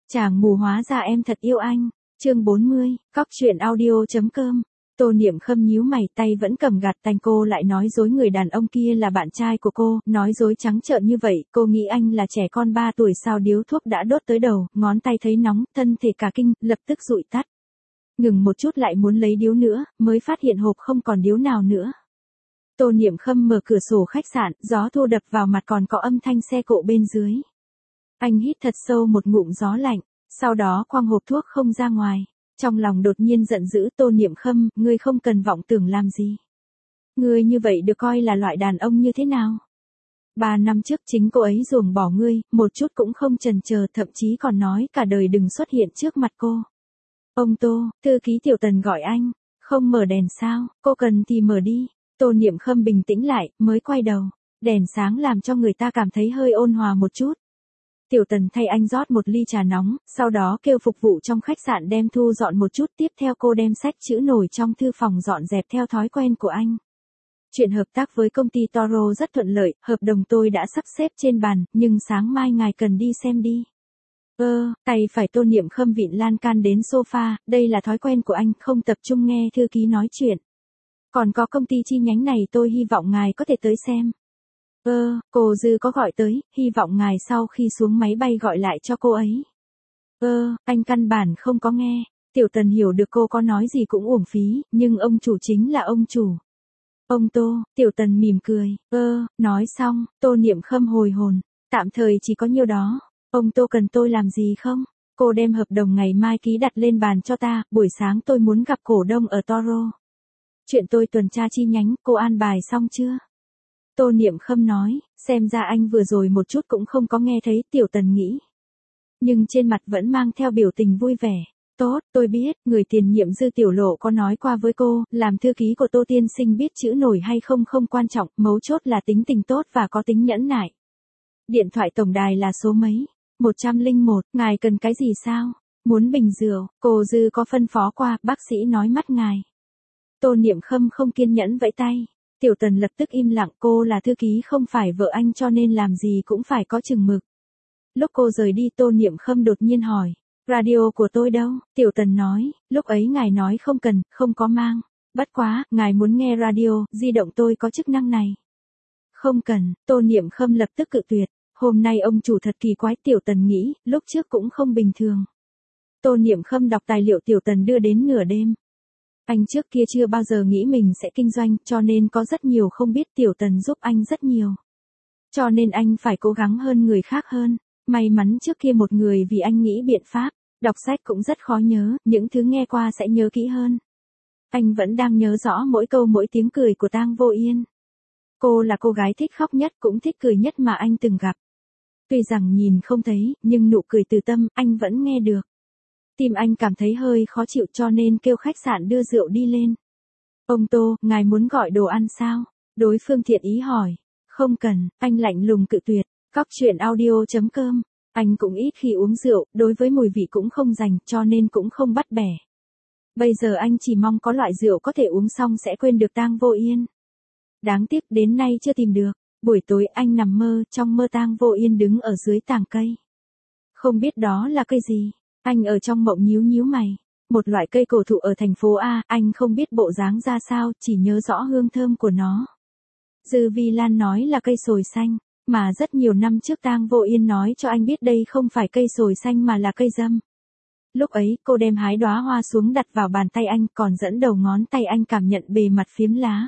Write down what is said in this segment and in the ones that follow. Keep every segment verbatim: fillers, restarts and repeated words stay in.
Chàng mù hóa ra em thật yêu anh. Chương bốn mươi, cóc truyện audio.com. Tô Niệm Khâm nhíu mày, tay vẫn cầm gạt tành, cô lại nói dối người đàn ông kia là bạn trai của cô, nói dối trắng trợn như vậy, cô nghĩ anh là trẻ con ba tuổi sao điếu thuốc đã đốt tới đầu, ngón tay thấy nóng, thân thể cả kinh, lập tức dụi tắt. Ngừng một chút lại muốn lấy điếu nữa, mới phát hiện hộp không còn điếu nào nữa. Tô Niệm Khâm mở cửa sổ khách sạn, gió thu đập vào mặt còn có âm thanh xe cộ bên dưới. Anh hít thật sâu một ngụm gió lạnh, sau đó quăng hộp thuốc không ra ngoài. Trong lòng đột nhiên giận dữ, Tô Niệm Khâm, ngươi không cần vọng tưởng làm gì. Ngươi như vậy được coi là loại đàn ông như thế nào? Ba năm trước chính cô ấy ruồng bỏ ngươi, một chút cũng không chần chờ, thậm chí còn nói cả đời đừng xuất hiện trước mặt cô. Ông Tô, thư ký Tiểu Tần gọi anh, không mở đèn sao, cô cần thì mở đi. Tô Niệm Khâm bình tĩnh lại, mới quay đầu. Đèn sáng làm cho người ta cảm thấy hơi ôn hòa một chút. Tiểu Tần thay anh rót một ly trà nóng, sau đó kêu phục vụ trong khách sạn đem thu dọn một chút, tiếp theo cô đem sách chữ nổi trong thư phòng dọn dẹp theo thói quen của anh. Chuyện hợp tác với công ty Toro rất thuận lợi, hợp đồng tôi đã sắp xếp trên bàn, nhưng sáng mai ngài cần đi xem đi. Ơ, tay phải Tô Niệm Khâm vịn lan can đến sofa, đây là thói quen của anh, không tập trung nghe thư ký nói chuyện. Còn có công ty chi nhánh này tôi hy vọng ngài có thể tới xem. Ơ, cô Dư có gọi tới, hy vọng ngài sau khi xuống máy bay gọi lại cho cô ấy. Ơ, anh căn bản không có nghe. Tiểu Tần hiểu được cô có nói gì cũng uổng phí, nhưng ông chủ chính là ông chủ. Ông Tô, Tiểu Tần mỉm cười. Ơ, nói xong, Tô Niệm Khâm hồi hồn. Tạm thời chỉ có nhiêu đó. Ông Tô cần tôi làm gì không? Cô đem hợp đồng ngày mai ký đặt lên bàn cho ta, buổi sáng tôi muốn gặp cổ đông ở Toro. Chuyện tôi tuần tra chi nhánh, cô an bài xong chưa? Tô Niệm Khâm nói, xem ra anh vừa rồi một chút cũng không có nghe thấy, Tiểu Tần nghĩ. Nhưng trên mặt vẫn mang theo biểu tình vui vẻ. Tốt, tôi biết, người tiền nhiệm Dư Tiểu Lộ có nói qua với cô, làm thư ký của Tô tiên sinh biết chữ nổi hay không không quan trọng, mấu chốt là tính tình tốt và có tính nhẫn nại. Điện thoại tổng đài là số mấy? một không một, ngài cần cái gì sao? Muốn bình rượu, cô Dư có phân phó qua, bác sĩ nói mắt ngài. Tô Niệm Khâm không kiên nhẫn vẫy tay. Tiểu Tần lập tức im lặng, cô là thư ký không phải vợ anh cho nên làm gì cũng phải có chừng mực. Lúc cô rời đi Tô Niệm Khâm đột nhiên hỏi, radio của tôi đâu? Tiểu Tần nói, lúc ấy ngài nói không cần, không có mang. Bất quá, ngài muốn nghe radio, di động tôi có chức năng này. Không cần, Tô Niệm Khâm lập tức cự tuyệt. Hôm nay ông chủ thật kỳ quái, Tiểu Tần nghĩ, lúc trước cũng không bình thường. Tô Niệm Khâm đọc tài liệu Tiểu Tần đưa đến nửa đêm. Anh trước kia chưa bao giờ nghĩ mình sẽ kinh doanh, cho nên có rất nhiều không biết, Tiểu Tần giúp anh rất nhiều. Cho nên anh phải cố gắng hơn người khác hơn. May mắn trước kia một người vì anh nghĩ biện pháp. Đọc sách cũng rất khó nhớ, những thứ nghe qua sẽ nhớ kỹ hơn. Anh vẫn đang nhớ rõ mỗi câu mỗi tiếng cười của Tang Vô Yên. Cô là cô gái thích khóc nhất cũng thích cười nhất mà anh từng gặp. Tuy rằng nhìn không thấy, nhưng nụ cười từ tâm, anh vẫn nghe được. Tim anh cảm thấy hơi khó chịu cho nên kêu khách sạn đưa rượu đi lên. Ông Tô, ngài muốn gọi đồ ăn sao? Đối phương thiện ý hỏi. Không cần, anh lạnh lùng cự tuyệt. Cóc truyện audio.com. Anh cũng ít khi uống rượu, đối với mùi vị cũng không dành, cho nên cũng không bắt bẻ. Bây giờ anh chỉ mong có loại rượu có thể uống xong sẽ quên được Tang Vô Yên. Đáng tiếc đến nay chưa tìm được. Buổi tối anh nằm mơ, trong mơ Tang Vô Yên đứng ở dưới tàng cây. Không biết đó là cây gì. Anh ở trong mộng nhíu nhíu mày. Một loại cây cổ thụ ở thành phố A, anh không biết bộ dáng ra sao, chỉ nhớ rõ hương thơm của nó. Dư Vi Lan nói là cây sồi xanh, mà rất nhiều năm trước Tang Vô Yên nói cho anh biết đây không phải cây sồi xanh mà là cây dâm. Lúc ấy, cô đem hái đóa hoa xuống đặt vào bàn tay anh, còn dẫn đầu ngón tay anh cảm nhận bề mặt phiếm lá.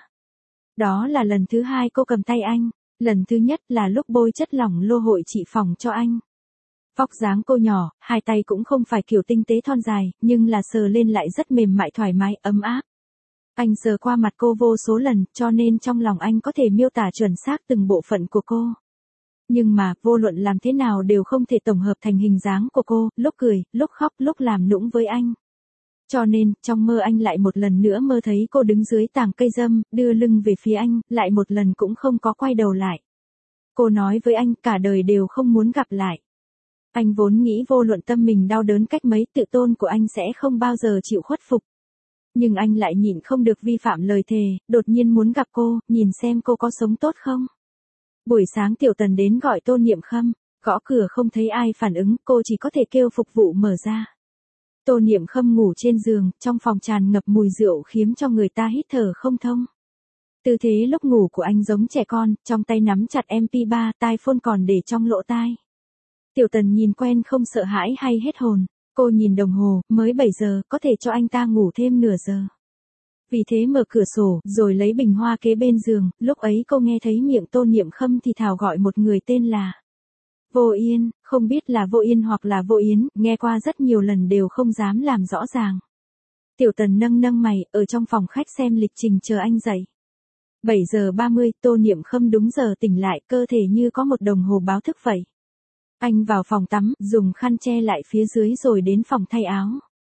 Đó là lần thứ hai cô cầm tay anh, lần thứ nhất là lúc bôi chất lỏng lô hội trị phòng cho anh. Vóc dáng cô nhỏ, hai tay cũng không phải kiểu tinh tế thon dài, nhưng là sờ lên lại rất mềm mại thoải mái, ấm áp. Anh sờ qua mặt cô vô số lần, cho nên trong lòng anh có thể miêu tả chuẩn xác từng bộ phận của cô. Nhưng mà, vô luận làm thế nào đều không thể tổng hợp thành hình dáng của cô, lúc cười, lúc khóc, lúc làm nũng với anh. Cho nên, trong mơ anh lại một lần nữa mơ thấy cô đứng dưới tàng cây dâm, đưa lưng về phía anh, lại một lần cũng không có quay đầu lại. Cô nói với anh cả đời đều không muốn gặp lại. Anh vốn nghĩ vô luận tâm mình đau đớn cách mấy, tự tôn của anh sẽ không bao giờ chịu khuất phục. Nhưng anh lại nhịn không được vi phạm lời thề, đột nhiên muốn gặp cô, nhìn xem cô có sống tốt không. Buổi sáng Tiểu Tần đến gọi Tô Niệm Khâm. Gõ cửa không thấy ai phản ứng, cô chỉ có thể kêu phục vụ mở ra. Tô Niệm Khâm ngủ trên giường, trong phòng tràn ngập mùi rượu khiến cho người ta hít thở không thông. Tư thế lúc ngủ của anh giống trẻ con, trong tay nắm chặt em pê ba, tai phone còn để trong lỗ tai. Tiểu Tần nhìn quen không sợ hãi hay hết hồn. Cô nhìn đồng hồ, mới bảy giờ, có thể cho anh ta ngủ thêm nửa giờ. Vì thế mở cửa sổ, rồi lấy bình hoa kế bên giường, lúc ấy cô nghe thấy miệng Tô Niệm Khâm thì thào gọi một người tên là Vô Yên, không biết là Vô Yên hoặc là Vô Yến, nghe qua rất nhiều lần đều không dám làm rõ ràng. Tiểu Tần nâng nâng mày, ở trong phòng khách xem lịch trình chờ anh dậy. bảy giờ ba mươi, Tô Niệm Khâm đúng giờ tỉnh lại, cơ thể như có một đồng hồ báo thức vậy. Anh vào phòng tắm, dùng khăn che lại phía dưới rồi đến phòng thay áo.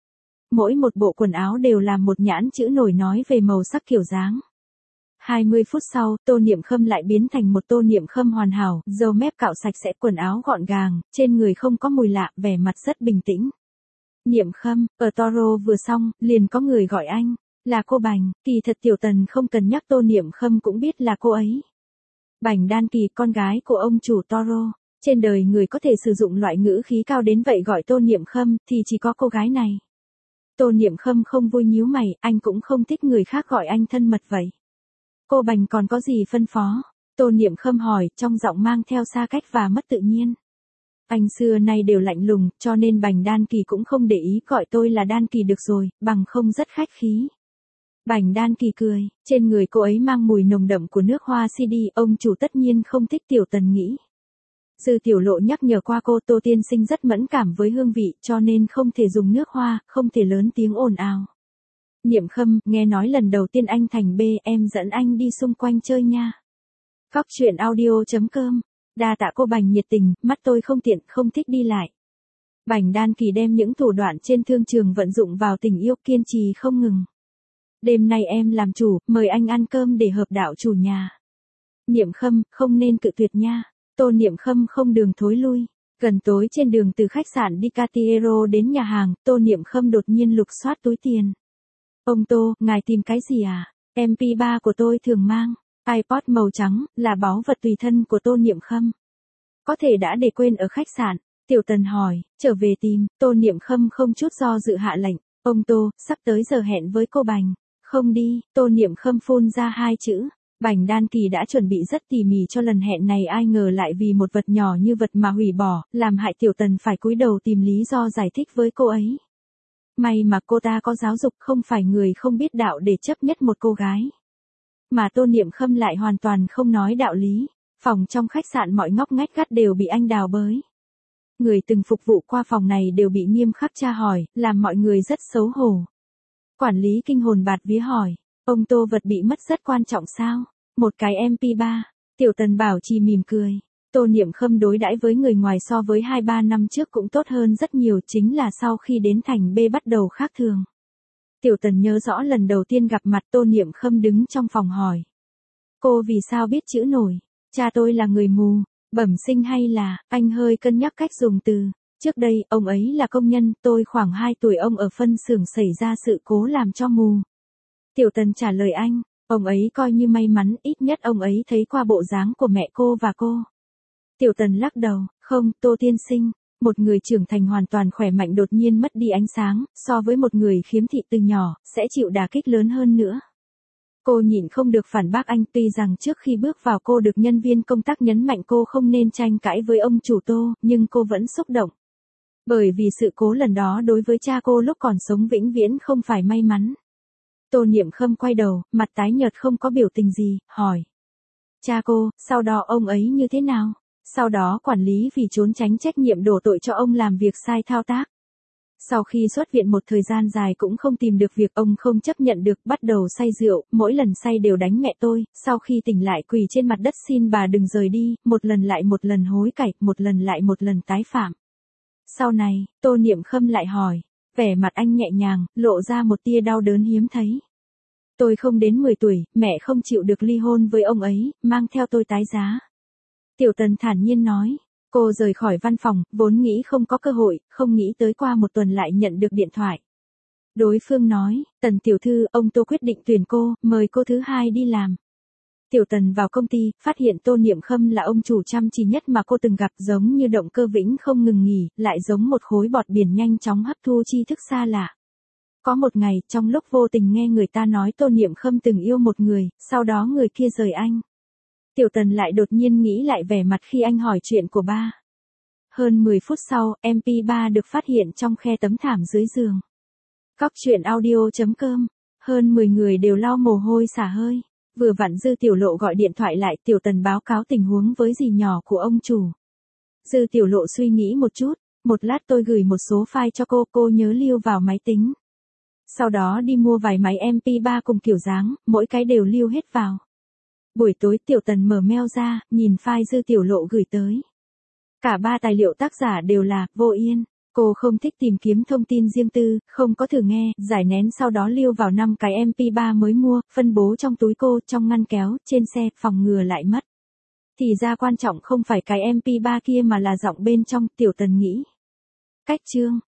Mỗi một bộ quần áo đều làm một nhãn chữ nổi nói về màu sắc kiểu dáng. hai mươi phút sau, Tô Niệm Khâm lại biến thành một Tô Niệm Khâm hoàn hảo, râu mép cạo sạch sẽ, quần áo gọn gàng, trên người không có mùi lạ, vẻ mặt rất bình tĩnh. Niệm Khâm, ở Toro vừa xong, liền có người gọi anh, là cô Bành, kỳ thật Tiểu Tần không cần nhắc Tô Niệm Khâm cũng biết là cô ấy. Bành Đan Kỳ, con gái của ông chủ Toro. Trên đời người có thể sử dụng loại ngữ khí cao đến vậy gọi Tô Niệm Khâm, thì chỉ có cô gái này. Tô Niệm Khâm không vui nhíu mày, anh cũng không thích người khác gọi anh thân mật vậy. Cô Bành còn có gì phân phó? Tô Niệm Khâm hỏi, trong giọng mang theo xa cách và mất tự nhiên. Anh xưa nay đều lạnh lùng, cho nên Bành Đan Kỳ cũng không để ý, gọi tôi là Đan Kỳ được rồi, bằng không rất khách khí. Bành Đan Kỳ cười, trên người cô ấy mang mùi nồng đậm của nước hoa xê đê, ông chủ tất nhiên không thích. Tiểu Tần nghĩ. Dư Tiểu Lộ nhắc nhở qua cô, Tô tiên sinh rất mẫn cảm với hương vị, cho nên không thể dùng nước hoa, không thể lớn tiếng ồn ào. Niệm Khâm, nghe nói lần đầu tiên anh thành bê, em dẫn anh đi xung quanh chơi nha. Cóc truyện audio chấm com. Đa tạ cô Bành nhiệt tình, mắt tôi không tiện, không thích đi lại. Bành Đan Kỳ đem những thủ đoạn trên thương trường vận dụng vào tình yêu, kiên trì không ngừng. Đêm nay em làm chủ, mời anh ăn cơm để hợp đạo chủ nhà. Niệm Khâm, không nên cự tuyệt nha. Tô Niệm Khâm không đường thối lui. Gần tối trên đường từ khách sạn đi Cartiero đến nhà hàng, Tô Niệm Khâm đột nhiên lục soát túi tiền. Ông Tô, ngài tìm cái gì à? em pê ba của tôi thường mang. iPod màu trắng, là báu vật tùy thân của Tô Niệm Khâm. Có thể đã để quên ở khách sạn. Tiểu Tần hỏi, trở về tìm, Tô Niệm Khâm không chút do dự hạ lệnh. Ông Tô, sắp tới giờ hẹn với cô Bành. Không đi, Tô Niệm Khâm phun ra hai chữ. Bành Đan Kỳ đã chuẩn bị rất tỉ mỉ cho lần hẹn này, ai ngờ lại vì một vật nhỏ như vật mà hủy bỏ, làm hại Tiểu Tần phải cúi đầu tìm lý do giải thích với cô ấy. May mà cô ta có giáo dục, không phải người không biết đạo để chấp nhất một cô gái. Mà Tô Niệm Khâm lại hoàn toàn không nói đạo lý. Phòng trong khách sạn mọi ngóc ngách gắt đều bị anh đào bới. Người từng phục vụ qua phòng này đều bị nghiêm khắc tra hỏi, làm mọi người rất xấu hổ. Quản lý kinh hồn bạt vía hỏi, ông Tô, vật bị mất rất quan trọng sao? Một cái em pê ba. Tiểu Tần bảo trì mỉm cười. Tô Niệm Khâm đối đãi với người ngoài so với hai ba năm trước cũng tốt hơn rất nhiều, chính là sau khi đến thành B bắt đầu khác thường. Tiểu Tần nhớ rõ lần đầu tiên gặp mặt Tô Niệm Khâm đứng trong phòng hỏi. Cô vì sao biết chữ nổi? Cha tôi là người mù, bẩm sinh hay là, anh hơi cân nhắc cách dùng từ. Trước đây, ông ấy là công nhân, tôi khoảng hai tuổi, ông ở phân xưởng xảy ra sự cố làm cho mù. Tiểu Tần trả lời anh, ông ấy coi như may mắn, ít nhất ông ấy thấy qua bộ dáng của mẹ cô và cô. Tiểu Tần lắc đầu, không, Tô tiên sinh, một người trưởng thành hoàn toàn khỏe mạnh đột nhiên mất đi ánh sáng, so với một người khiếm thị từ nhỏ, sẽ chịu đả kích lớn hơn nữa. Cô nhịn không được phản bác anh, tuy rằng trước khi bước vào cô được nhân viên công tác nhấn mạnh cô không nên tranh cãi với ông chủ Tô, nhưng cô vẫn xúc động. Bởi vì sự cố lần đó đối với cha cô lúc còn sống vĩnh viễn không phải may mắn. Tô Niệm Khâm quay đầu, mặt tái nhợt không có biểu tình gì, hỏi. Cha cô, sau đó ông ấy như thế nào? Sau đó quản lý vì trốn tránh trách nhiệm đổ tội cho ông làm việc sai thao tác. Sau khi xuất viện một thời gian dài cũng không tìm được việc, ông không chấp nhận được, bắt đầu say rượu, mỗi lần say đều đánh mẹ tôi, sau khi tỉnh lại quỳ trên mặt đất xin bà đừng rời đi, một lần lại một lần hối cải, một lần lại một lần tái phạm. Sau này, Tô Niệm Khâm lại hỏi, vẻ mặt anh nhẹ nhàng, lộ ra một tia đau đớn hiếm thấy. Tôi không đến mười tuổi, mẹ không chịu được ly hôn với ông ấy, mang theo tôi tái giá. Tiểu Tần thản nhiên nói. Cô rời khỏi văn phòng, vốn nghĩ không có cơ hội, không nghĩ tới qua một tuần lại nhận được điện thoại. Đối phương nói, Tần tiểu thư, ông Tô quyết định tuyển cô, mời cô thứ hai đi làm. Tiểu Tần vào công ty, phát hiện Tô Niệm Khâm là ông chủ chăm chỉ nhất mà cô từng gặp, giống như động cơ vĩnh không ngừng nghỉ, lại giống một khối bọt biển nhanh chóng hấp thu tri thức xa lạ. Có một ngày, trong lúc vô tình nghe người ta nói Tô Niệm Khâm từng yêu một người, sau đó người kia rời anh. Tiểu Tần lại đột nhiên nghĩ lại vẻ mặt khi anh hỏi chuyện của ba. Hơn mười phút sau, em pê ba được phát hiện trong khe tấm thảm dưới giường. Cóc truyện audio chấm com. Hơn mười người đều lau mồ hôi xả hơi. Vừa vặn Dư Tiểu Lộ gọi điện thoại lại, Tiểu Tần báo cáo tình huống với dì nhỏ của ông chủ. Dư Tiểu Lộ suy nghĩ một chút, một lát tôi gửi một số file cho cô, cô nhớ lưu vào máy tính. Sau đó đi mua vài máy em pê ba cùng kiểu dáng, mỗi cái đều lưu hết vào. Buổi tối Tiểu Tần mở mail ra, nhìn file Dư Tiểu Lộ gửi tới. Cả ba tài liệu tác giả đều là Vô Yên. Cô không thích tìm kiếm thông tin riêng tư, không có thử nghe, giải nén sau đó lưu vào năm cái em pê ba mới mua, phân bố trong túi cô, trong ngăn kéo, trên xe, phòng ngừa lại mất. Thì ra quan trọng không phải cái em pê ba kia mà là giọng bên trong, Tiểu Tần nghĩ. Cách chương.